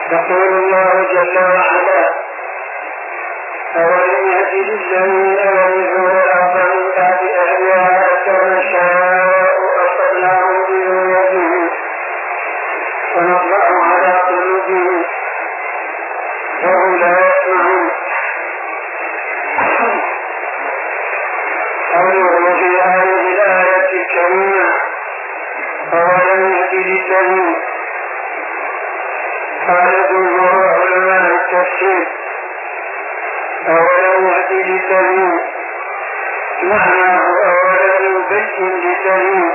يقول الله جل وعلا: أولم يهد للذين يرثون الأرض من بعد أهلها أن نشاء أصبناهم بذنوبهم ونطبع على قلوبهم فهم لا يسمعون. قوله في هذه الآية الكريمة: أولم يهد للذين، قال جمهور علماء التفسير: أولم يهد للذين معناه أولم يبين للذين،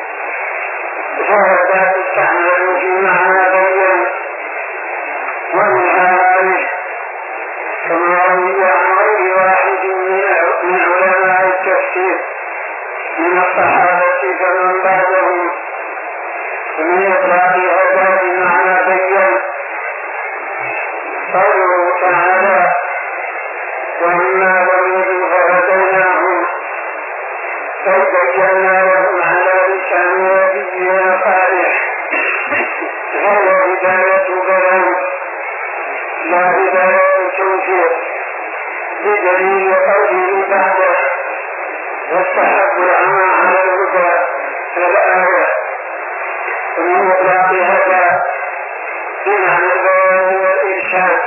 فهذا تستعمل في معنى بين ومنها ذلك كما روي عن غير واحد من علماء التفسير من الصحابة فمن بعدهم ومن إطلاق هذا بمعنى بين. قوله تعالى: وإما ضمير فهديناهم فبينا لهم على لسان نبينا صالح، هو هداية بيان لا هداية توفيق، بدليل قوله بعده: واستحبوا العمى على الهدى الآية. ومن إطلاق هذا بمعنى البيان والإرشاد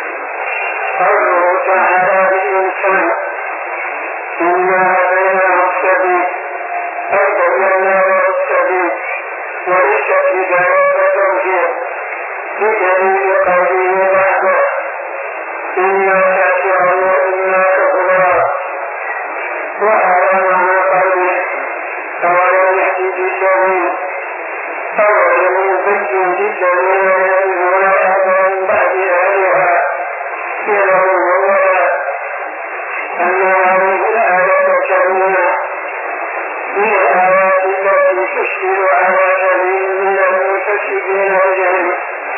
قوله تعالى للإنسان: إنا هديناه السبيل، أي بينا له السبيل وليست هداية توفيق، بدليل قوله بعده: إنا شاكرا وإنا كفورا. وهذا معنى قوله: أولم يهد للذين، أولم يبين للذين يرثون الأرض من بعد أهلها أن هذه الآية الكريمة من الآيات التي تشكل على كثير من المنتسبين الجهل،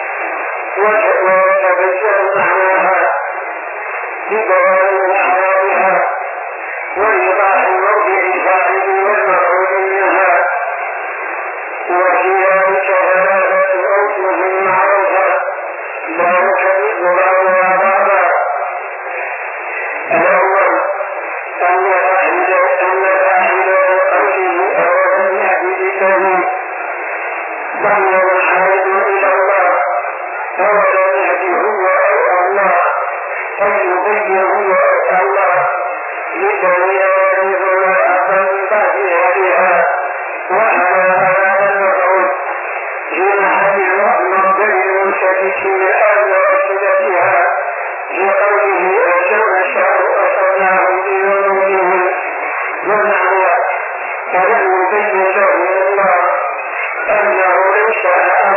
ويتبين معناها ببيان أعرابها وإيضاح موضع الفاعل والمفعول منها. وفي ذلك ثلاثة أوجه معروفة لا يكذب بعضها بعضا. الأول أن فاعل قوله أولم يهد للذين ضمير عائد إلى الله، أولم يهد هو أو الله، أي يبين هو أو الله للذين يرثون الأرض من بعد أهلها. وعلى هذا المفعول في محل مصدر منشبك بالأرض وصلتها في قوله: أن نشاء أصبناهم بذنوبهم. والمعنى: فلم يبين لهم الله أنه لو شاء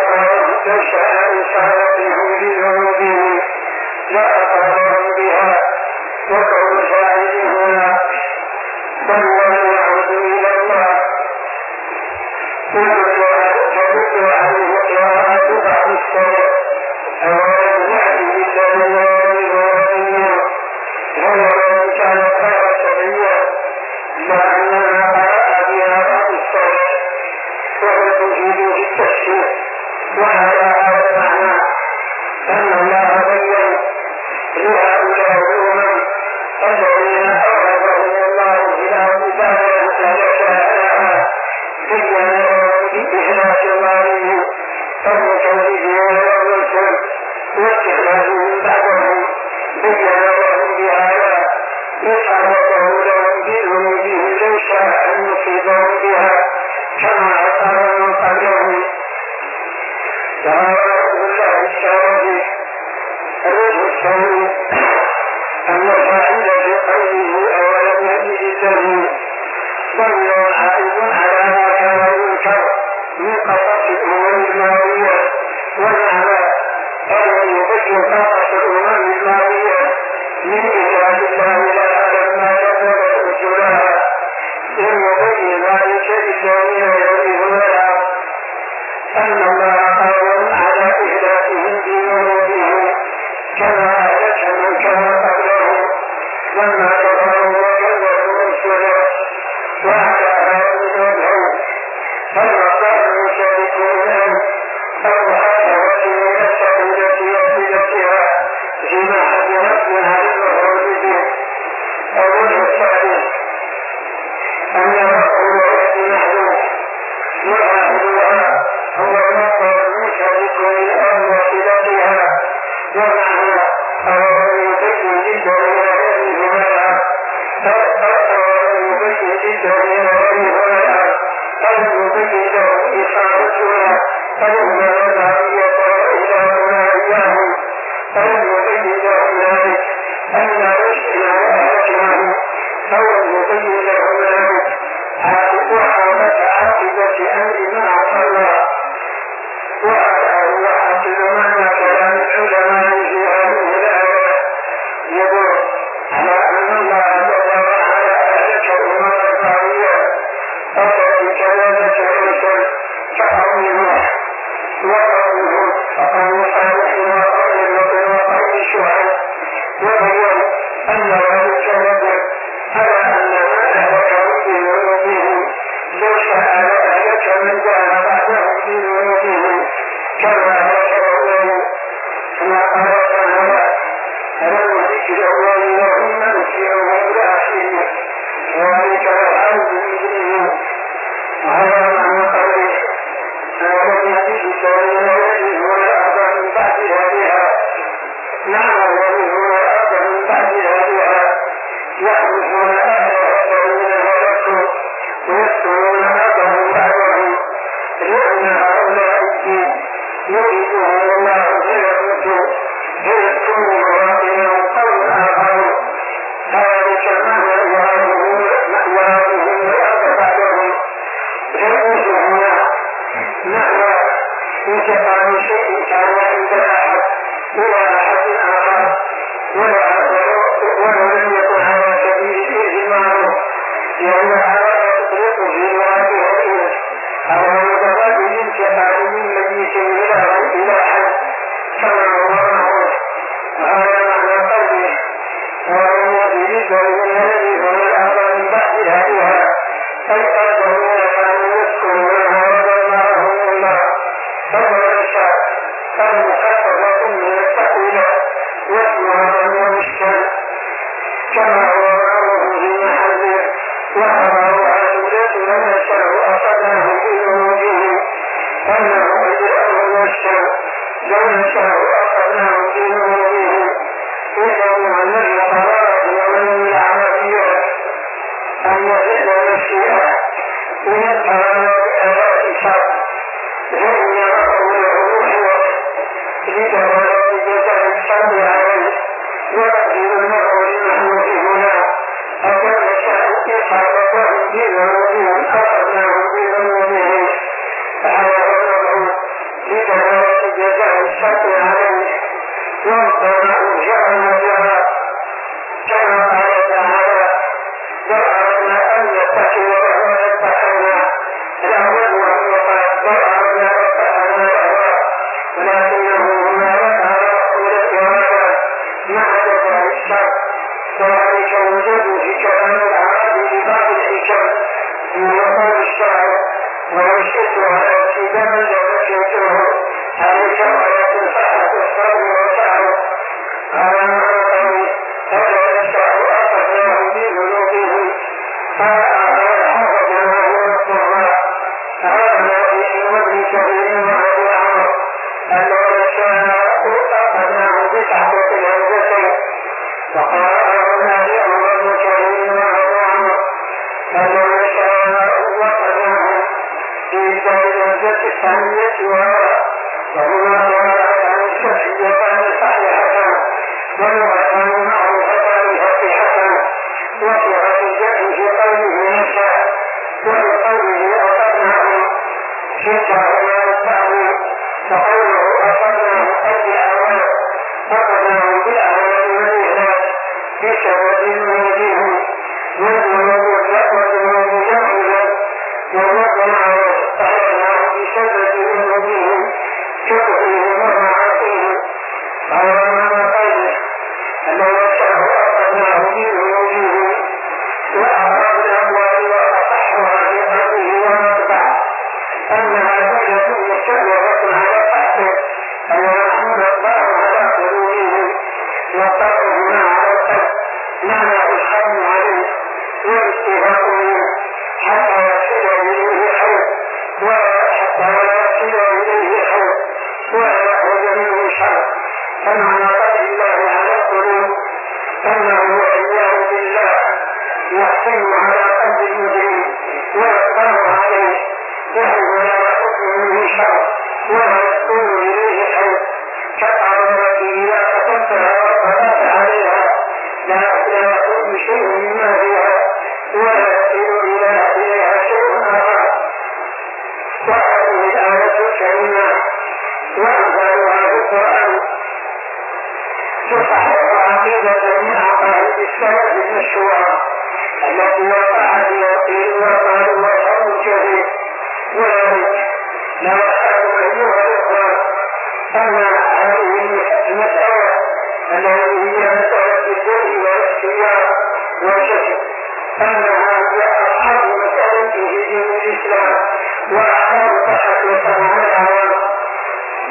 إصابتهم بذنوبهم لأصابهم بها. وقول الفاعل هنا والله يعود إلى الله، تدل عليه قراءة بعض السلف: أولم يهد للذين يرثون ولو كان قراءة سرية، لأنها قرأ بها بعض السلف وهو تفيد في التفسير. وهذا هذا المعنى أن الله بين لهؤلاء الأمم الذين أورثهم الله في الأرض بعد أن هلكها بين لهم بإخلاص ظالمهم فمكذبين والرسل واستخلافهم بعدهم، بين لهم بآيات يسعدهم لهم بذنوبهم لو شاء أن يصيبهم بها كما أصاب من قبلهم. وهذا بالله الشرعي. الوجه الثاني أن الفاعل بقوله أولم يهد للذين ضمير عائد على ما كان ينكر من قصص الأمم الماضية، والمعنى أن يبين قصص الأمم الماضية من إجراء الله لها لما كذبت رسلها، إن يبين ذلك للذين يرثون الأرض أن الله قادر على إهلاكهم بذنوبهم كما أهلك من كان قبلهم لما كفروا وكذبوا رسله. وعلى هذا الوجه فالمصدر المشارك منهم أو حتى وجه السبيلة وقومه فقوم صالح وقوم لوط وقوم شعيب وبين أن ذلك يدل على أن ما أهلكهم بذنوبهم لو شاء لأهلك من جاء بعدهم بذنوبهم كما ذكروا كما قال تعالى ألم ذكر الأولين ثم نسيهم الآخرين ذلك العبد المجرمين وهذا معنى قوله ألم يأتك الذين هو الأرض من بعد هذه معنى الذي هو الأرض من بعد هذه يحدثون أهلها الذين هلكوا ويسكنون أرضهم بعدهم لأن هؤلاء الدين يريدهم الله فيموتوا فيسكنوا مواطنهم قوم آخرون ذلك مأواهم والأرض بعدهم فيموتون مأوى انتقال شيء كان عند أحد إلى أحد آخر ولو لم يكن على سبيل الإجماع لأن هذا تطلق في لغته الإنس على متبادل انتقال من ميت إلى حد كما هو معروف وهذا معنى قوله ومن يريد الذي هو الأرض من بعد هذه أي أرضهم كانوا يسكنونها وضمرهم الله فهو يشاء فالمخففة من التأويل واسمها المشكل كما هو معروف في محله وأراه عدولة من يشاء أصداه بذنوبهم أنه إجراء المشكل لو يشاء أصداه بذنوبهم إنه عن القرارات ومن العربية أن يزيد المشيئة من القرارات بأداء شرط فإن أقوله محوط لدلالة جزاء الشرط عليه ويقدر المرء للمحوط هنا أو يشاء إصابتهم بذنوبهم أصبناهم بذنوبهم فهذا المرء لدلالة جزاء الشرط عليه والضراء جعل جرى كما قال تعالى لو أردنا أن يتخذ له لاتخذنا الأول وقال لو أردنا لاتخذنا له ولكنه هنا وقع رسول الإرادة مع جزاء الشر وذلك وجود في كلام العرب لبعض الحكم من يقول الشاعر ولو شئت على ابتداء لوجدته عليك ولا صحة الصبر وسعه على معنى فلا يشاء أخذناه بذنوبهم فأخذنا ونصرنا هذا في ابن كثير وأبي عمرو أنه يشاء أخذناه بتحقيق الهمزتين وقال أخذنا لأمر ابن كثير وأبي عمرو أنه يشاء أخذناه في سبيل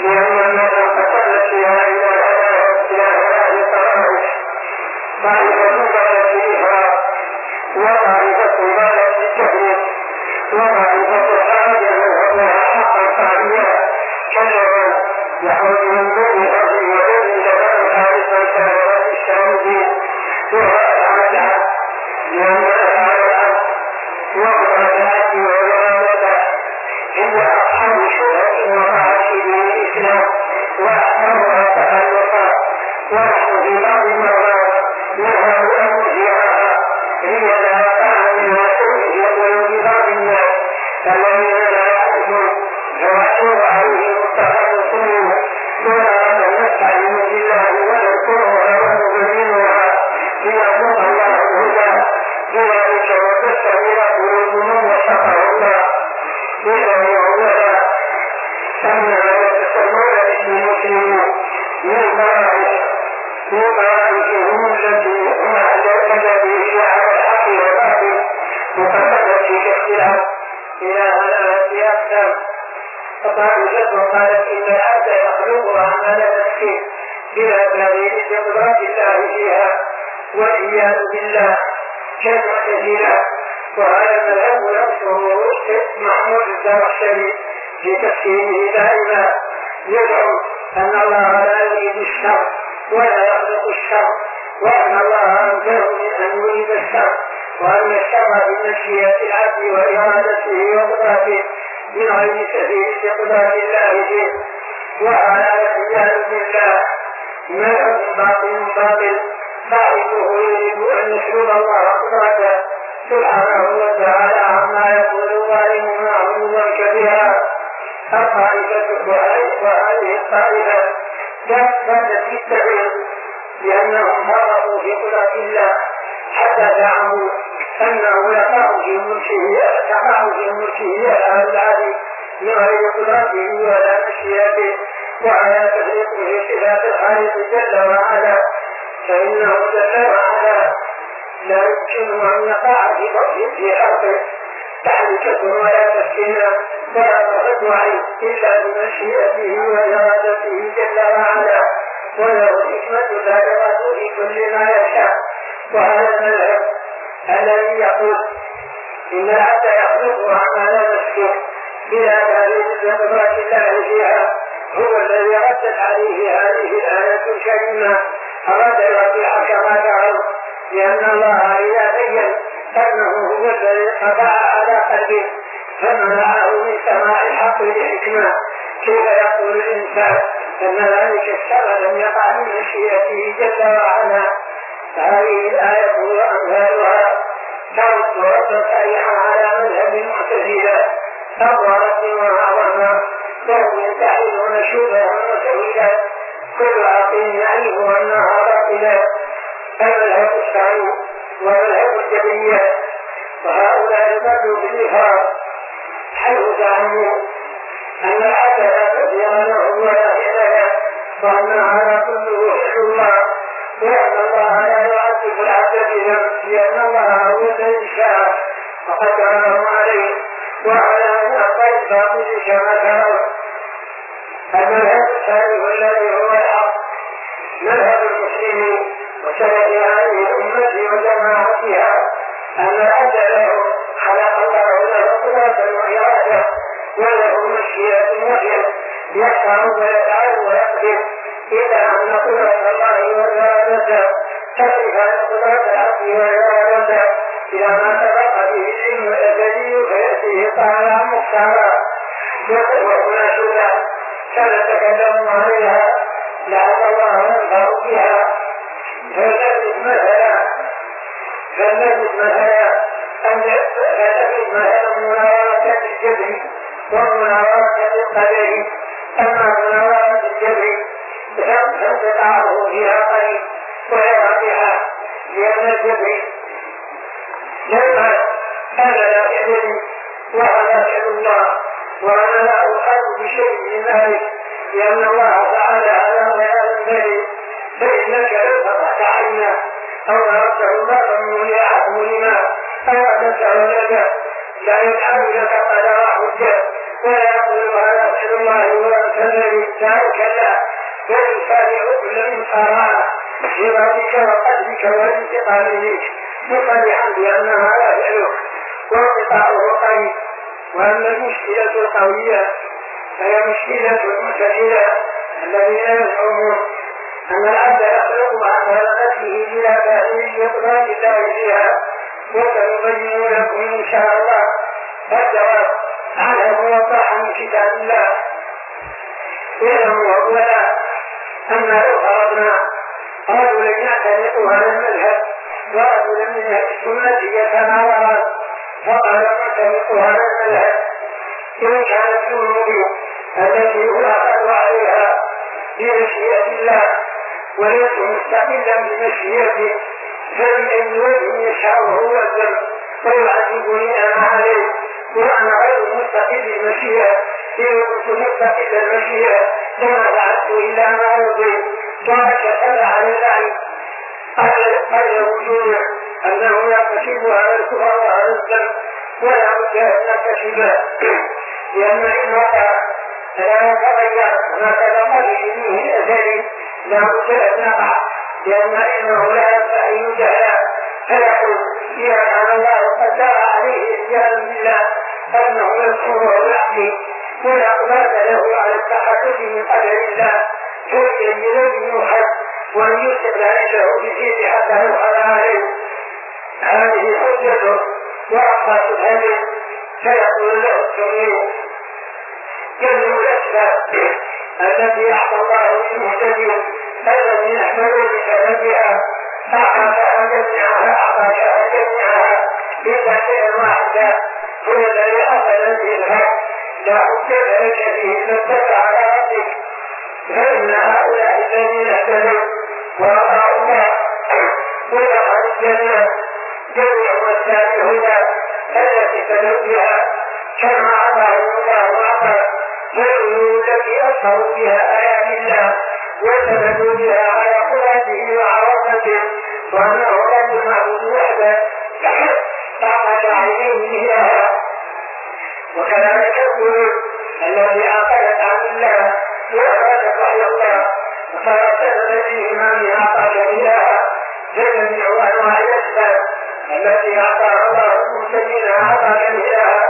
لأن الناس قد فيها إلى هذه الطوائف، طائفة بالت فيها وطائفة بالت بالتفريق وطائفة خرج من هداها حقا طاغية كذبا يخرج من دون أرض وغير لبن خالصا كذبا الشمس وهذا لأن أفعال الأرض وقرأت وإرادة هي أصحاب شهوة ومعاشر الإسلام وأحكامها تألقا، ونحن في بعض المرات نهى أن نجيعها هي لا تعمل وسوء يقول ببعض الناس الذين لا يعرفون فوحشوا عليه التخلصون ولا نستعين بالله ونذكرها ونبينها ليرزق الله الهدى لذلك وتستمر قلوبهم وشقه الله إذا يعودها أنها يتسمون اسم المسلمين من طرائفهم التي هم الذي هي على الحق والباطل وقد في الاختلاف إلى هذا أكثر. فطائفة قالت إن العبد يخلق أعمال نفسه بلا تغيير بقدرة الله فيها والعياذ بالله كالمعتزلة، وهذا المذهب نفسه محمود الزمخشري في تفسيره دائما يدعو أن الله لا يريد الشر ولا يخلق الشر، وأن الله أنزله من أن يريد الشر، وأن الشر بمشيئة العبد وإرادته وقدرته من غير سبيل بقدرة الله فيه. وهذا العياذ بالله مذهب باطل صاحبه يريد أن يسلب الله قدرته سبحانه وتعالى عما يقول الظالمون علوا كبيرا. الطائفة وهذه الطائفة كانت في التغيير لأنهم فرطوا في قدرة الله حتى زعموا أنه يقع في ملكه أهل العدل من غير قدرته ولا مشيئته وعلى تفريق في صفات الخالق جل وعلا، فإنه جل وعلا لا يمكن أن يقع في أرضه تحركة ولا تسكينة ولا ترد عليه إلا بمشيئته وإرادته جل وعلا، وله الحكمة بالغة في كل ما يشاء. وهذا المذهب الذي يقول إن العبد يخلق أعمال نفسه بلا دليل بقدرة الله فيها هو الذي ردت عليه هذه الآية الكريمة. أراد يرجع كما تعلم لأن الله إذا بين أنه هو الذي طبع على قلبه فمنعه من سماع الحق للحكمة، كيف يقول الإنسان أن ذلك الشر لم يقع من مشيئته جل وعلا؟ هذه الآية وأمثالها ترد ردا صريحا على مذهب المعتزلة أبرز وأعظم، وهم ينتحلون شبها وتأويلا كل عقيم يعرف أنها باطلة. المذهب الثاني ومذهب الجبرية، وهؤلاء بدوا بالإفراد حيث زعموا أن العبد لا تدبير له ولا فعل وأن هذا كله فعل الله، وأن الله لا يعذب العبد بذنب لأن الله هو الذي شاء وقدره عليه وعلى أن أعطى الباطل كما ترون. المذهب الثالث الذي هو الحق مذهب المسلمين وسلف هذه الأمة وجماعتها أن العبد له خلق الله له قدرة وإرادة وله مشيئة وحي يفعل ويفعل ويقدر، إذا أن قدرة الله وإرادته تصف قدرة العبد وإرادته إلى ما سبق به العلم الأزلي فيأتيه طالعا مختارا. وهنا شبهة سنتكلم عليها لعل الله ينفع بها. فلنجد مثلا مناورة الجبر ومناورة القدر. أما مناورة الجبر فانقطاعه فيها قليل ويرى بها، لأن الجبر لما كان لا يدري وهذا فعل الله، وأنا لا أحب بشيء من ذلك لأن الله تعالى على بيان ذلك. فإنك لو قطعت عينا أو أردته بابا ملما أو أردته لك لا يجعل لك قدر حجة ولا يقول هذا فعل الله وأنت الذي قال كلا بل يسارع كل من سارع في ربك وقدرك والانتقام منك مصرحا بأنها لا فعلك وانقطاعه قريب. وأما المشكلة القوية فهي مشكلة المعتزلة الذين يزعمون أن العبد يخلق مع خلقته بلا تأويل إقرار الله فيها، وسنبين لكم إن شاء الله الجواب عنه موضحا من كتاب الله. اعلموا أولا أن لو فرضنا رجلا يعتنق هذا المذهب ورجلا من أهل السنة يتناورا فقال يعتنق هذا المذهب إن كانت الأمور التي أخذ عليها بمشيئة الله وليس مستقلا بمشيئته فبأي وجه يشاء هو الذنب ويعذبني أنا عليه وأنا غير مستقل المشيئة إن كنت مستقل المشيئة فما فعلت إلا ما رضيت وأشهد على الله قبل وجوده أنه يكتشف هذا الكفر وهذا الذنب ولا بد أن نكتشفه لأن إن وقع فلا يتغير ما تبقى بدينه الأزلي لا بد أن يقع لأن إنه لا ينفع أن يجهل فيقول إذا كان الله قدر عليه إتيان بالله فإنه يذكره العقل ولا قدرة له على التحدث من قدر الله فيجب أن يوحد وأن يسر له بشيء حتى يوحد عليه. هذه حجته وأقصى شبهته فيقول له السني جميع الأسباب التي أعطى الله للمهتدين الذي يحمل بسببها أعطاها جميعها إلا شيئا واحدا هو الذي أصل به الحق لا حجة لك فيه إلا اتبع على ربك. فإن هؤلاء الذين اهتدوا وأطاعوا الله ودخلوا الجنة جميع أسباب الهدى التي اهتدوا بها كما أعطاهم الله وأعطى فإنه التي أظهروا بها آيات الله وثبتوا بها على قدرته وعظمته وأنه رب المعبود وحده تعقد عينيه إياها. وكذلك القلوب التي عقدت عن الله وأخرجت وحي الله وصارت سببا في إمامها أعطاك إياها فجميع أنواع الأسباب التي أعطاها الله المهتدين أعطاك إياها.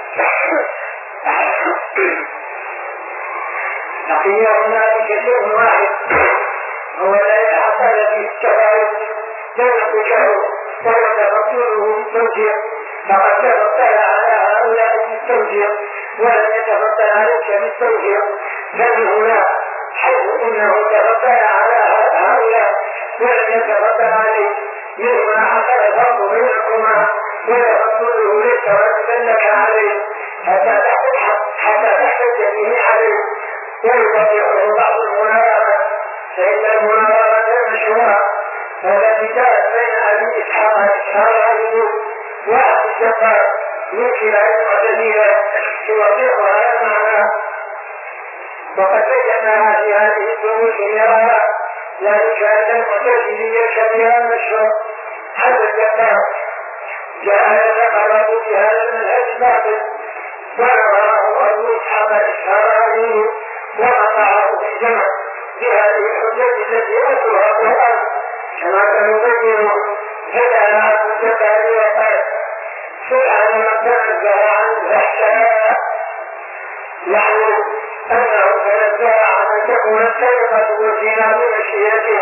بقي هنالك شيء واحد هو الذي حصل في التفاوت بين التشهد وهو تفضله بالتوجيه فقد تفضل على هؤلاء بالتوجيه ولم يتفضل عليك بالتوجيه بل هنا حيث انه تفضل على هؤلاء ولم يتفضل عليك مما حصل الفرق بينكما وتفضله ليس واجبا لك عليه حتى تحتج به عليه ويطبقه بعض المناظرة فإن المناظرة المشهورة التي جاءت بين أبي إسحاق الشهراني وأبي الجبار من كلا المعتزلة يوضحها المعنى وقد بيناها في هذه الدروس مرارا ذلك أن المعتزلية الكبير المشهور هذا الجبار جاء يتقرب بهذا المنهج الباطل ونظره أبو إسحاق الشهراني وقطعه في الجمع بهذه الحجة التي أتوها القرآن كما سنبين. فجعل عبد الجبار وقال سبحان من تنزه عن الفحشاء يعني أنه تنزه عن أن تكون السرقة والزنا بمشيئته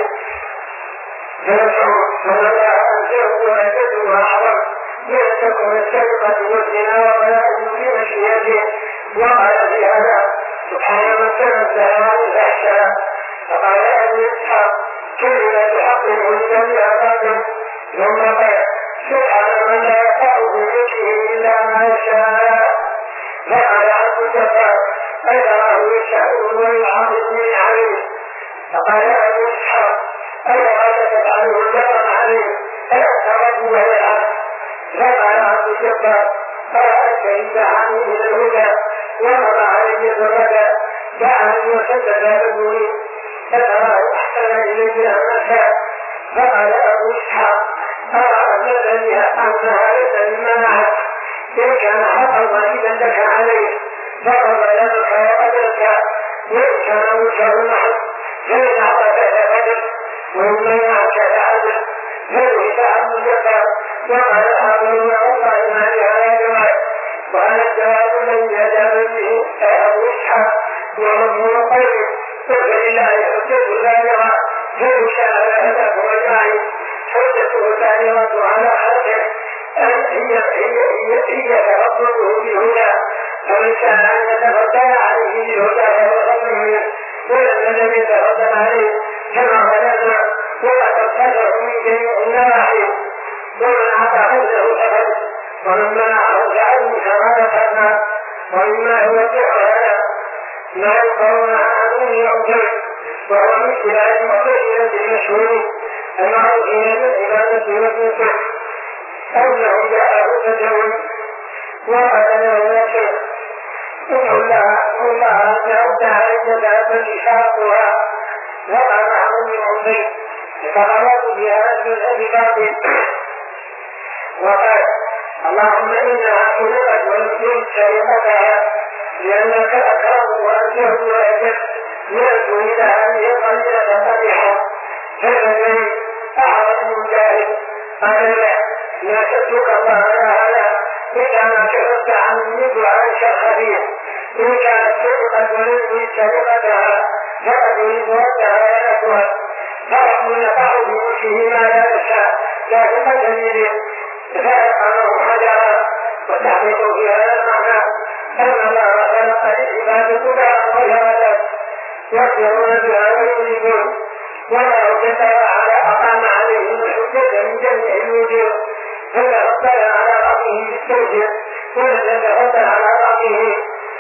فنزه صلى الله أن تكون جدها أعظم من أن تكون السرقة والزنا وبلاءه بمشيئته. وقال في هذا سبحان من تنزه عن الفحشاء فقال أبو إسحاق كلمة حق ولد بها باطل ثم قال سبحان من لا يقع بملكه إلا ما يشاء فقال عبد الجبار أيراه يشاء ويعاقبني عليه فقال أبو إسحاق أيراه تفعله الجبر عليه أيراه ويلعب فقال عبد الجبار أرأيت إن دعاني من الهدى ومضى علي الربا دعني وسدد أبوي فتراه أحسن إلي أمسا. فقال أبو إسحاق أرى الذي أنها ليس مما معك إن كان حقا واجبا لك عليه فقد لك وقدرك وإن كان وجهه محض فإن أعطى كذا بدل وإن منع كذا عدل فله تعب الزكاة وقال آخر والله ما لهذا جواب وهذا الجواب الذي أجاب به أبو إسحاق ومضمون قوله فلله حجة بالغة فإن شاء لهداكم أجمعين حجته بالغة على خلقه أن هي تفضله بالهدى فمن شاء أن يتفضل عليه بالهدى فهو خير منه ولم لم يتفضل عليه كما بلغنا وقد ابتدعوا من جميع النواحي ومن أعطاه له أبد ومن منعه فعنه كما ذكرنا ومما يوضح هذا ما يقرون عنه يعجل وهو من خلال المعتزلة المشهور المعروفين بالعبادة والنصر أنه جاءه تدعون وقال له يا شيخ إن الله تعالى عدة فلشاقها وقع معه من عمري فغلط بها من باطل وقال اللهم إنها خلقت ولم شريطتها لأنك أكرم وأنزه وأجب يرجو إلى أن يقلل قبيحا فالذي أعرض مجاهد قال لا شدك الله على هذا إذا ما كفرت عن منذ عائشة الخبير إن كانت سرقت ولم سرقتها فقد يردها ولكها فرق يقع بوجهه ما لا يشاء لكن دليل فأقامه حجرا وتحقيق في هذا المعنى أن الله خلق للعباد قدرا وإرادة يقدرون بها ويريدون ولا كتب على أقام عليهم الحجة من جميع الوجوه فتفضل على رأيه بالتوجيه ولم يتفضل على رأيه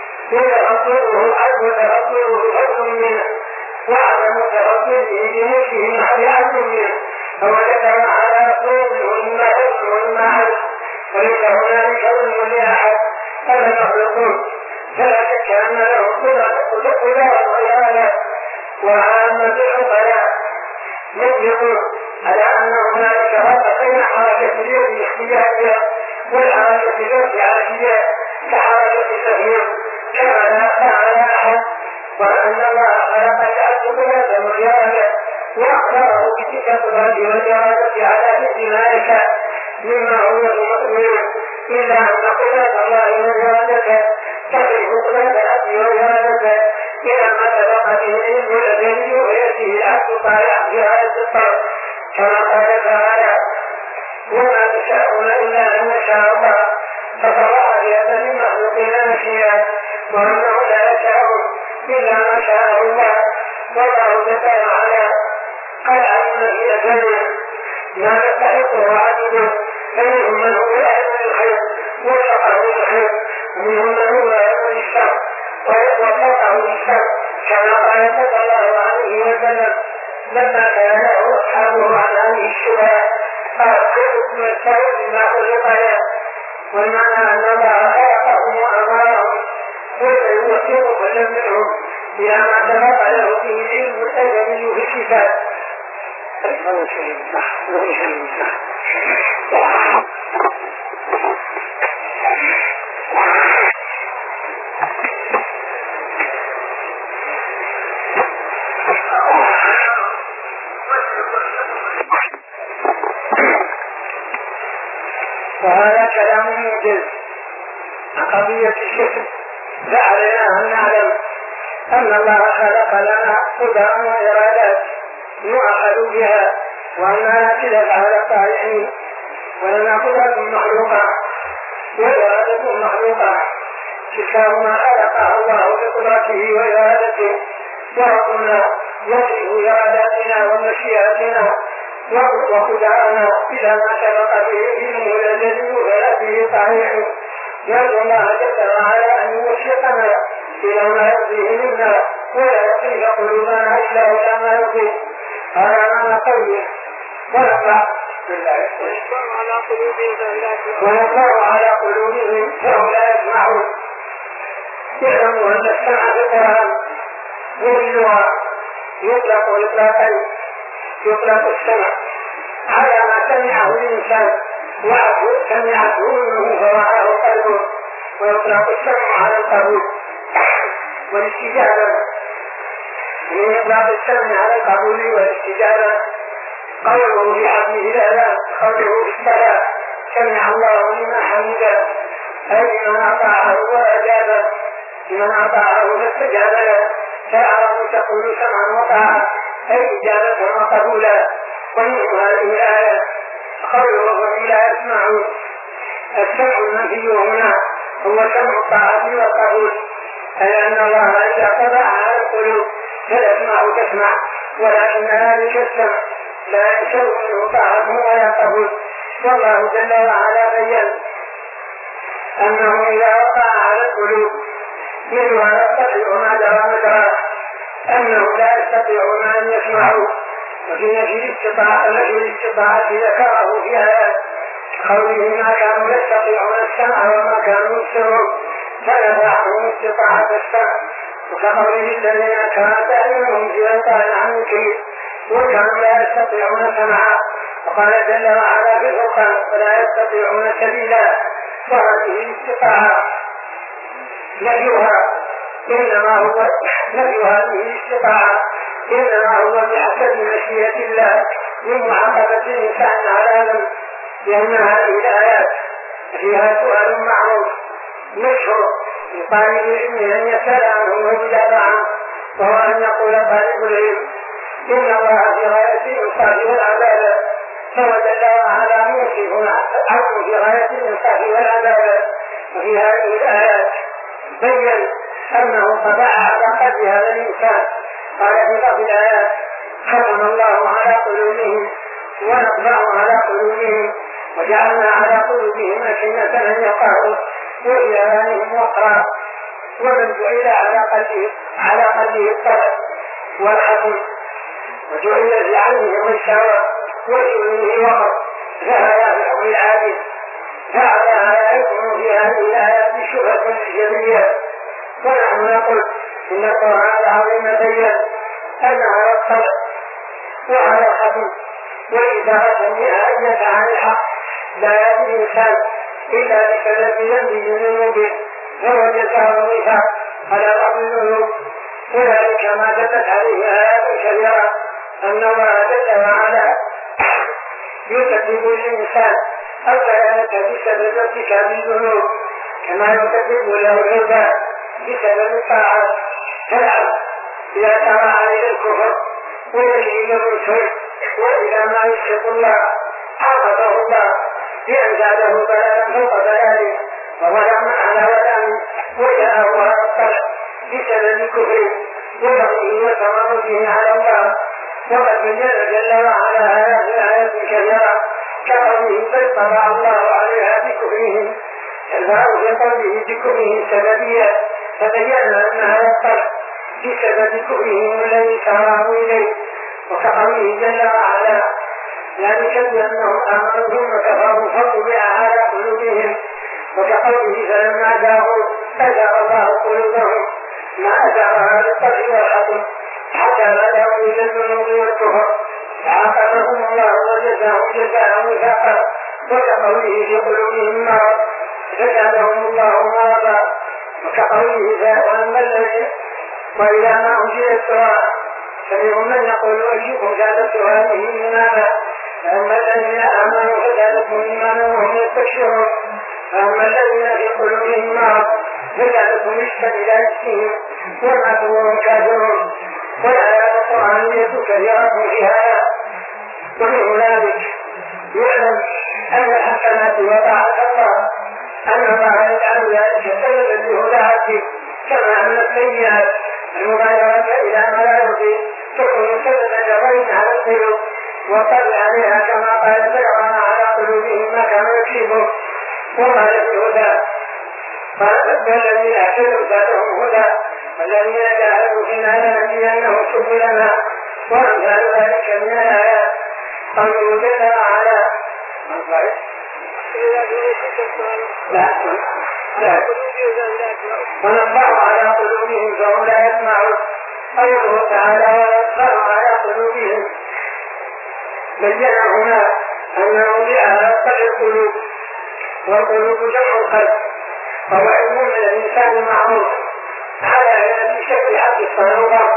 وتفضله عز وتفضله فضل منه وعدم تفضله بنفسه محل عز منه فهو كتب على رسوله مما يسر ومما عز وليس هنالك ظلم لأحد فلا مخلوقون فلا شك أن له قدرة وإرادة وعامة العقلاء يجب على أن هنالك فرق بين حركة اليد الاختيارية والحركة الارتعاشية كحركة التغيير كما لا فعل أحد وأن الله خلق القدرة والإرادة وأخبره بتلك القدرة والإرادة على مثل ذلك مما هو المؤمن إلا أن قدرة الله والإرادة تخرج قدرة الأب والإرادة إلى ما سبق به العلم الأزلي ويأتيه العبد طالع في هذا الطرف كما قال تعالى وما تشاءون إلا أن يشاء الله فصرح بأن للمخلوق لا مشيئة وأنه لا يشاء إلا ما شاء الله والله ذكر على قال عن في أزله ما يستحقه عبده فمنهم من هو أهل الخير وشقه الخير ومنهم من هو أهل الشر وفقه الشر كما قال صلى الله عليه وسلم لما كان له أصحابه عن هذه الشبهة قال كلكم يستوي بما خلق له والمعنى أن الله خلقهم وأمرهم ويوفق كل منهم إلى ما سبق له فيه العلم الأزلي في الكتاب. وهذا كلام موجز عن قضية الشكر فعلينا أن نعلم أن الله خلق لنا قدرا وإرادات نؤخذ بها وأنها تدل على الطائعين ولنا قدرة مخلوقة وإرادة مخلوقة كلاهما خلقها الله بقدرته وإرادته وربنا يصف إراداتنا ومشيئتنا وقدرنا إلى ما سبق به علم الذي ولا به طائع يدعو الله جل وعلا أن يوفقنا إلى ما يرضيه منا ولا يصيب قلوبنا إلا إلى ما يرضيه هذا معنى قوله ونطلع على قلوبهم فهم لا يسمعون يعلموا أن السمع بالقرآن واللغة يطلق إطلاقين يطلق السمع على ما سمعه الإنسان سمعته منه فوعاه قلبه ويطلق السمع على القبول والاستجابة من إطلاق السمع على القبول والاستجابة. قوله في حمده الأذان قوله في الصلاة سمع الله لمن حمده، أي لمن أطاعه وأجابه، لمن أطاعه فاستجاب له، فالعرب تقول سمعا وطاعة أي إجابة وقبولا. ومن هذه الآية قوله وهم لا يسمعون، السمع النفي هنا هو سمع الطاعة والقبول، أي أن الله إذا طبع على القلوب تسمع ولكن ذلك السمع لا يشعر منه طاعة ولا قبول. والله جل وعلا بين أنه إذا وقع على القلوب منها يستطيع ما دار مدراه، أنه لا يستطيعون أن يسمعوا. وفي نفي الاستطاعة ذكره في آيات قوله ما كانوا يستطيعون السمع وما كانوا يبصرون فنزعهم استطاعة السمع، وكقوله الذين كانت أعينهم في غطاء عن الكيد وكانوا لا يستطيعون سمعا. وقال جل وعلا في الفرقان ولا يستطيعون سبيلا. وهذه الاستطاعة نفي هذه الاستطاعة إنما هو بحسب مشيئة الله من معاقبة الإنسان على ذنب، لأن هذه الآيات فيها سؤال معروف مشهور لطالب العلم أن يسأل عنه ويجاب عنه، وهو أن يقول طالب العلم إن الله في غاية الإنصاف والعدالة، فهو جل وعلا موصف عنه في غاية الإنصاف والعدالة. وفي هذه الآيات بين أنه طبع على قلب هذا الإنسان. قال في بعض الآيات ختم الله على قلوبهم ونطبع على قلوبهم وجعلنا على قلوبهم أكنة أن يفقهوا وفي آذانهم وقرا، ومن جعل على قلبه الطبع والحزن وجعل في عينه الشهوة وجعله وقر فهذا الحكم العادل. فعلى يكون في هذه الآيات شبهة جميلة. ونحن نقول إن القرآن العظيم بين أن على الطبع وعلى الحزن وإذا نهاية عن الحق لا يأتي الإنسان إلا بسبب ذنبه ذنوبه فوجدها الوفاء على بعض الذنوب. وذلك ما دلت عليه آيات كثيرة أن الله جل وعلا يكذب الإنسان أو كانت بسبب ارتكاب الذنوب كما يكذب له الربا بسبب الطاعات. فالعبد إذا ترى عليه الكفر ويجي له الشرك وإلى ما يشرك الله عاقبه الله بأن زاده بلاء فوق بلاءه وظلم على ولم وجاءه على الطلع بسبب كفره وبغيه وتمرده على الله. وقد بين جل وعلا هذه الآيات كثيرة كقوله بل طبع الله عليها بكفرهم، الباء في قوله بكفرهم سببية فبين أن هذا الطلع بسبب كفرهم الذي ساروا إليه. وكقوله جل وعلا ذلك بأنهم آمنوا ثم كفروا فطبع على قلوبهم، وكقوله فلما جاءوا أزاغ الله قلوبهم ما أزاغها بالطبع والحكم حتى بدأوا إلى الذنوب والكفر فعاقبهم الله وجزاهم جزاء وفاقا. وكقوله في قلوبهم مرض فزادهم الله مرضا، وكقوله فأما الذين وإذا ما أنزل السؤال فمنهم من يقول أيكم زادت هذه إيمانا، فأما الذين آمنوا فزادتهم إيمانا وهم يستبشرون، فأما الذين في قلوبهم مرض فزادتهم رجسا إلى رجسهم وماتوا وهم كافرون. والآيات القرآنية كثيرة في هذا. ومن ذلك يعلم أن الحسنات وطاعة الله أن الله يجعل ذلك سببا لهدى عبده، كما أن السيئات المغايرة إلى ما لا يرضي تكون سببا لغير على القلوب وطبع عليها كما قال فرعون على قلوبهم ما كانوا يكسبون. وقال في الهدى قال الذين أحسنوا زادهم هدى والذين جعلوا فينا لنهدينهم سبلنا وأمثال ذلك من الآيات. قوله جل وعلا ونطبع على قلوبهم فهم لا يسمعون. قوله تعالى ونطبع على قلوبهم بين هنا أنه على طبع القلوب، والقلوب جمع القلب، وهو علم من الإنسان معروف على شكل عبد الصنوبر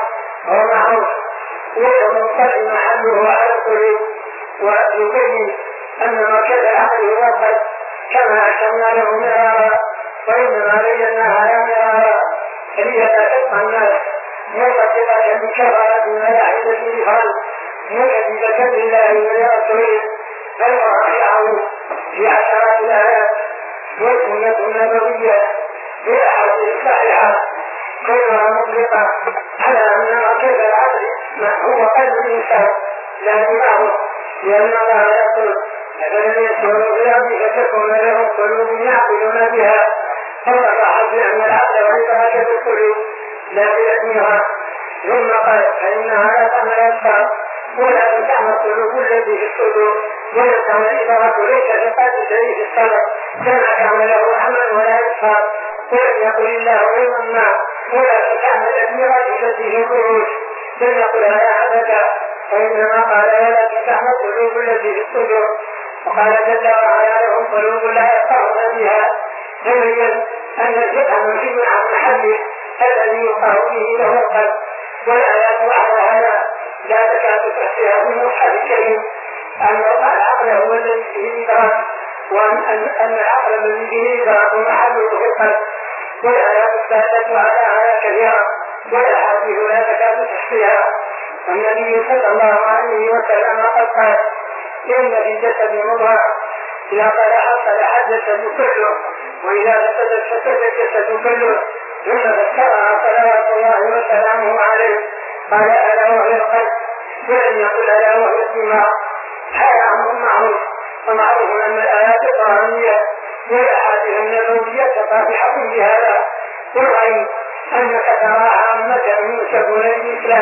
هو معروف وينطلق محله على القلوب، ويبين أن مركز العقل يوضح كما أشرنا له مرارا، وإنما بيناها لا مرارا لئلا تبقى الناس مرتبة بكفرة ولاحدة الإفعال مكذبة لله ولرسوله، بل وراجعه في عشرات الآيات والسنة النبوية بأحاديث صحيحة كلها مطلقة على أن مركز العقل هو قلب الإنسان لا دماغه، لأن الله يقول أفلم يسيروا في الأرض فتكون لهم قلوب يعقلون بها، فوضح بأن العقل غير مركز القلوب لا بأدمها، ثم قال فإنها لا تعمل الأبصار ولكن تعمل القلوب التي في الصدور، ولكن الإبرة ليس كقلب الذي في الصدر كما تعمله عمل ولا إبصار، ولم يقل الله غير النار ولكن تعمل الأدمرة التي في القلوب، لم يقلها يا أبدا، فإنما قال ولكن تعمل القلوب التي في الصدور، وقال جل وعلا لهم قلوب لا يفقهون بها، فبين أن الفقه موجود عن محله الذي يقال به له القلب، والآيات على هذا لا تكاد تحصيها في المصحف الكريم، أن العقل هو الذي فيه الإدراك، وأن العقل الذي فيه الإدراك محله في القلب، والآيات الدالة على هذا كثيرة، والأحاديث لا تكاد تحصيها. النبي صلى الله عليه وسلم قد قال إن في الجسد مضغة إذا صلح الجسد كله وإذا فسدت فسد الجسد كله، ثم ذكرها صلوات الله وسلامه عليه قال ألا وهي القلب، ولم يقل ألا وهي الدماغ. هذا أمر معروف، ومعروف أن الآيات القرآنية والأحاديث النبوية صافحة بهذا، والغيب أنك ترى عامة ينسبون للإسلام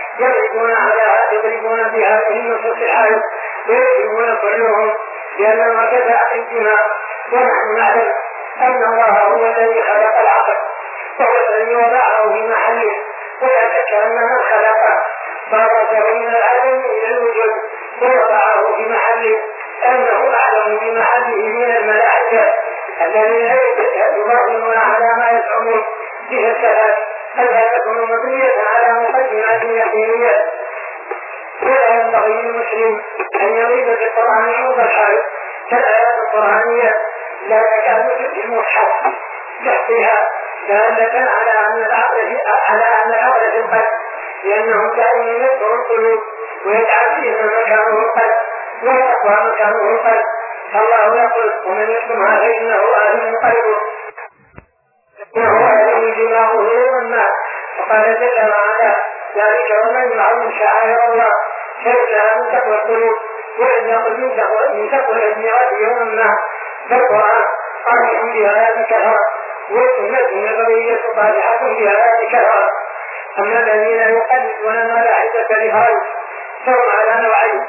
يضربون بهذه النصوص الحائط ويكذبون كلهم لأن مركز عقل الدماغ، ونحن نعلم أن الله هو الذي خلق العقل وهو الذي وضعه في محله، ولا شك أن من خلقه فرجه من العدم إلى الوجود ووضعه في محله أنه أعلم بمحله من الملائكة الذين يظاهرون على ما يزعمون به الثلاث، ألا تكون مبنية على مقدمات يقينية. ولا ينبغي للمسلم أن يريد بالقرآن عوض الحال كالآيات القرآنية لا تكاد في المصحف تحتها دالة على أن العقل في القلب، لأنه دائما يذكر القلوب ويجعل فيها مكانه القلب ويقوى مكانه القلب، فالله يقول ومن يكتمها فإنه آثم قلبه وهو آثم دماغه والماء، وقال جل وعلا ذلك ومن يعظم شعائر الله فإنها من تقوى القلوب وإن يقل من تقوى الأدميرات يوم ما. فالقرآن صالح بآيات كثرة والسنة النبوية صالحة بآيات كثرة. أما الذين يقلدون ما لا حدة لهذا فهم على نوعين: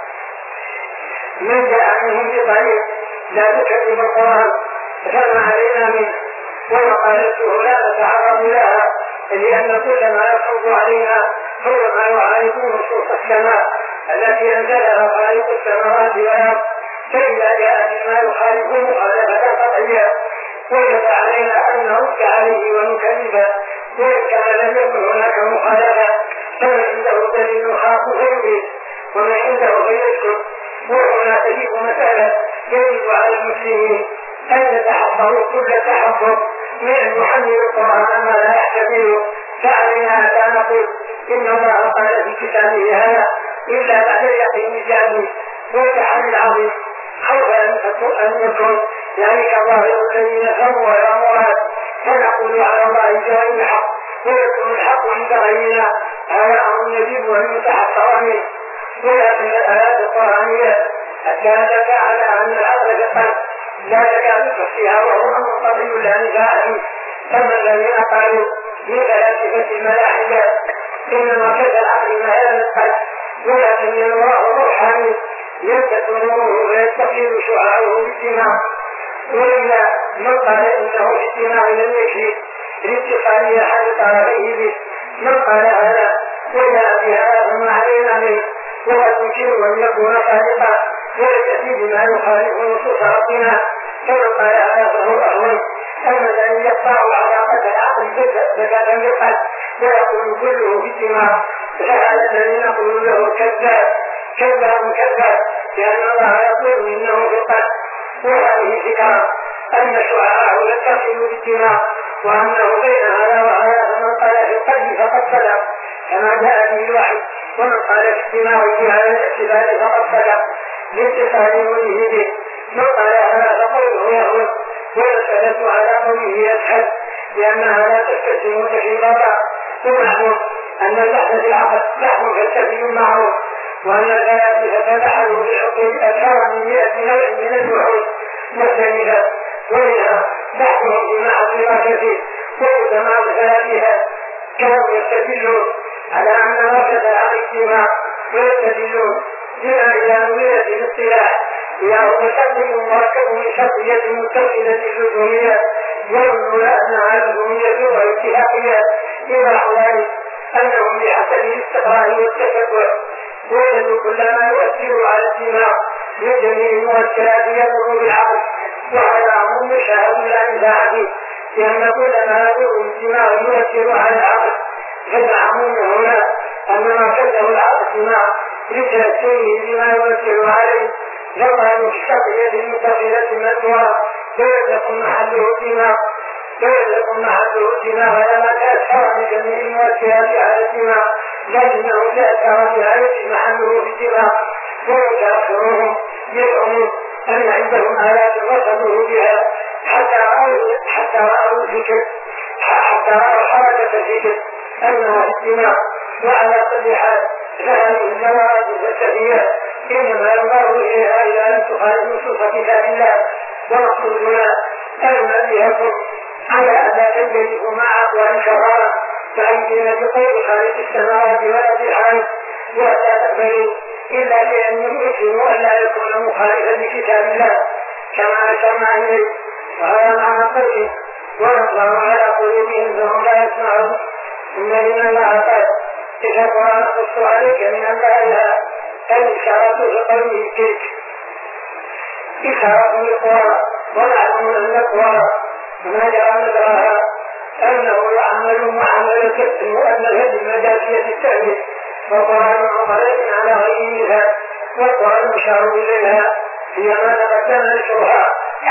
من جاء منهم بطريق لا تكذب القرآن فما علينا منه، ومقالته لا نتعرض لها لأن كل ما يصعب علينا هو ما يعارض نصوص السماء التي أنزلها خالق السماوات والأرض، فإذا جاء بما يخالف مخالفة قطعية وجب علينا أن نرد عليه ونكذبه، وإن كان لم يكن هناك مخالفة فمن عنده دليل خاص فيجيب ومن عنده فيسكت. وهنا تجد مسألة يجب على المسلمين أن يتحضروا كل تحضر من أن يحمل القرآن ما لا يحتمله، فعلينا أن نقول إن الله قال في كتابه هذا إلا بعد اليقين الجامد والتحدي العظيم، خوفا أن يكون ذلك الله الذين فروا إلى مراد فنقول على الله جاء الحق ويكون الحق عند غيرنا، هذا أمر يجب أن يتحقق منه. ولكن الآيات القرآنية الدالة على أن العقل بالقلب لا تكاد تحصيها وهو أمر طبيعي لا نزاع فيه. أما الذين قالوا من فلاسفة الملاحدة إنما كذا العقل مهال القلب ولكن الله روحاني يمسك نوره ويستقيم شعاعه بالدماغ، وإلا من قال إنه اجتماع لم يكفي لاتصال أحد طرفيه به، من قال هذا وجاء بهذا فما علينا منه، وقد يمكن أن يكون خالقا ويأتي بما يخالف نصوص ربنا، كما قال هذا فهو أهون. أما الذي يقطع علاقة العقل زكاة بالقلب ويكون كله في الدماغ فهذا نقول له كذاب كذاب لأن الله يقول إنه ثقة. وهذه فكرة أن شعاعه يتصل بالدماء وأنه بين هذا وهذا، فمن قال في القلب فقد صدق كما جاء به الوحي، ومن قال في الدماء في هذا الاحتفال فقد صدق لاتصال وجهه به. من قال هذا فقوله يهود ويستدل على قوله يسحب لأنها لا تستسلم تشريبا. ومعلوم أن البحث في العقل بحث فلسفي معروف، وأن الفلاسفة بحثوا في العقول أكثر من 100 نوع من البحوث مختلفة، ومنها بحثهم في معاصي كثير. ويسمى الفلاسفة كانوا يستدلون على أن وحدة العقل اجتماع، ويستدلون بما إذا نميت بالاصطلاح إذا هو شرطي مركب من شرطية متصلة اللزومية يظن أنها لزومية واتفاقية. يباح ذلك أنهم بحسب الاستقرار والتشبع وجدوا كل ما يؤثر على الدماغ من جميع المؤثرات يمر بالعقل، وهذا أمر مشاهد لا نزاع فيه، لأن كل ما يضر الدماغ يؤثر على العقل. فزعمون هنا أن ما كله العقل الدماغ لتأثيره بما يؤثر عليه فقالوا في الشرطية المتصلة المذكورة فيكون محله الدماغ ولما تأثر بجميع المؤثرات على الدماغ لكنه تأثر بآية محله في الدماغ. ويتأخرهم يزعمون أن عندهم آلات وصلوا بها حتى رأوا الفكر حركة الفكر أنها في الدماغ. وعلى كل حال فهذه الزوارات الفلسفية إنما ينظر إليها إذا لم تخالف نصوص كتاب الله. ومقصودنا أن نبهكم على أن لا تنجلسوا مع أقوال شرارا فأيدينا بقول خالق السماوات والأرض العالم، ولا تقبلوا إلا لأن يؤثروا أن لا يكون مخالفا لكتاب الله كما أشرنا إليه. وهذا معنى قوله ونطبع على قلوبهم فهم لا يسمعون. ثم إن الله قال إذا القرآن نقص عليك من أنبائها الإشارة لقوله تلك إشارة للقرآن ونعلم أن القرآن وما جرى مدراها أنه يعمل معاملة المؤمنة بالمجازية التأويل، والقرآن عقلين على غير مثال، والقرآن مشار إليها هي ما تقدم نشرها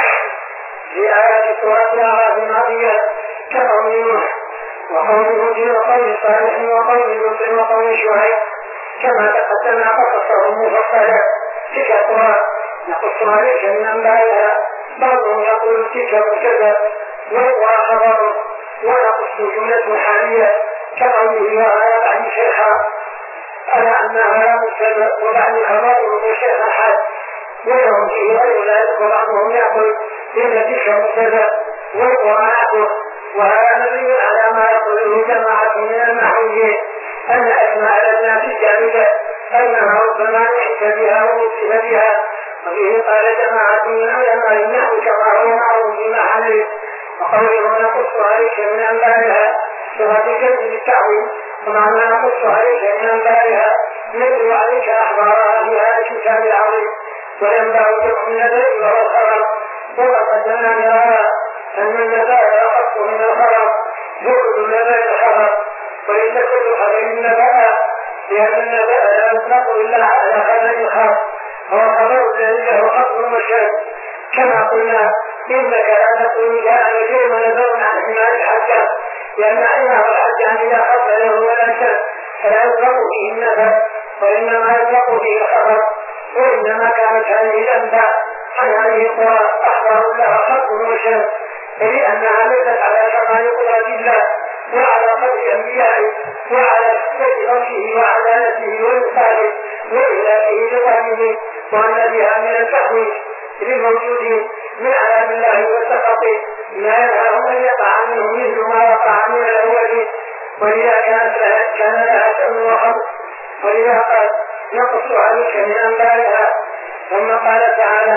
في آيات سورة الأعراف الماضية كقول نوح وقول هود وقول صالح وقول لوط وقول شعيب كما تقدم قصصهم مفصلا. تلك القرآن نقص عليك من أنبائها بعضهم يقول تلك كذا وهو خبر ونقص جملة حالية كقوله وعلى بعد شيخا على أنها مبتدأ وبعد خبره شيخا حاد ويهم فيه غير ذلك. وبعضهم يقول إن تلك مبتدأ والقرآن عقل. وهذا مبني على ما يقوله جماعة من النحويين أن أسماء الناس الجامدة أنها ربما نحت بها ونصف بها. وفيه قال جماعة من علماء النحو كما هو معروف في محله. وقوله نقص عليك من أنبائها صفة جلد بالتعويل، ومعنى نقص عليك من أنبائها نتلو عليك أخبارها في هذا الكتاب العظيم. وينبغي من النبأ وهو الخبر. وقدمنا مرارا أن النبأ أخف من الخبر يؤخذ النبأ الخبر، وليس كل خبر نبأ لأن النبأ لا يطلق إلا على خبر خاص هو خبر الذي له خطر وشد. كما قلنا إنك لا تقول جاء نجيم نبأ عن حمار الحجة لأن حمار الحجة إذا خف له ولا شد فلا يطلق فيه النبأ وإنما يطلق فيه الخبر. وإنما كانت هذه الأنباء عن هذه القرى أخبار لها خطر وشد لأنها ليست على شمال قدرة الله وعلى قدر أنبيائه وعلى سنة نفسه وعدالته وإنسانه وإلهه لظالمه، وأن بها من التحويل للموجودين من عذاب الله وسخطه ما ينهى أن يقع منه مثل ما وقع من الأولين. ولذا كان لها سم وخط. ولذا قال نقص عليك من أنبائها. ثم قال تعالى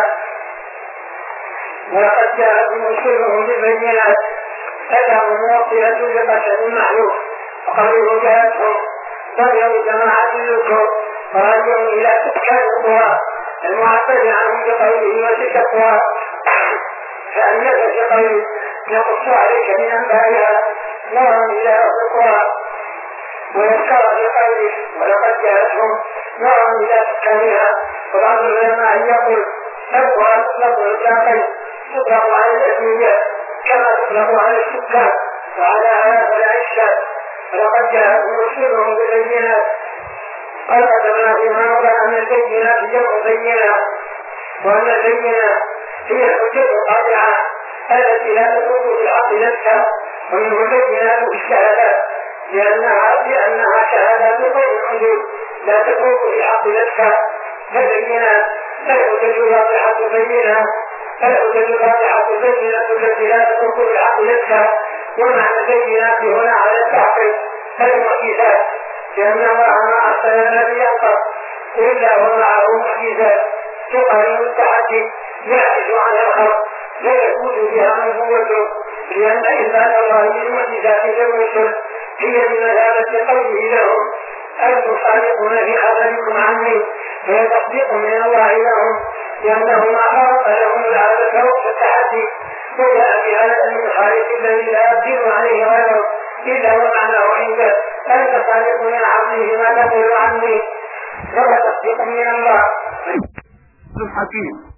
ولقد جاءكم رسلهم بالبينات فجاءوا موطئة بقتل محلوف. وقالوا جاءتهم فرجوا جماعة الذكور فرجعوا إلى سكان القرى المعبر عنهم بقوله وتلك القرى فأنك بقوله نقص عليك من أنبائها نظرا إلى القرى ويذكر في قوله ولقد جاءتهم نار إلى سكانها. وبعض العلماء يقول سبها تطلق الإطلاقين، تطلق على الأسمية كما تطلق على السكان وعلى هذا العشاء. ولقد جاءتهم رسلهم بالبينات قد كتبنا فيما مضى أن البينات جمع بينة، وأن البينة هي الحجة القاطعة التي لا تكون في العقل نفسها، ومنه البينات بالشهادات لأنها شهادات غير حدود لا تكون في العقل نفسها. فالبينات الحجة الواضحة بينة، الحجة الواضحة بينة التي لا تكون في العقل نفسها. ومعنى البينات هنا على التحقيق المعجزات، لأن الله ما أرسل نبيا قط إلا ومعه معجزات تقارن التحدي يعجز عن الخلق لا يكون بها نبوته، لأن إثبات الله بالمعجزات للرسل هي بمثابة قوله لهم المصادقون في خبركم عني، هي تصديق من الله لهم، لأنه ما خلق لهم العادة وقت التحدي وجاء بهذا من خالق الذي لا يقدر عليه غيره إلا ومعناه عنده أنت صادق من عبده ما تقول عني، فهو تصديق من الله الحكيم.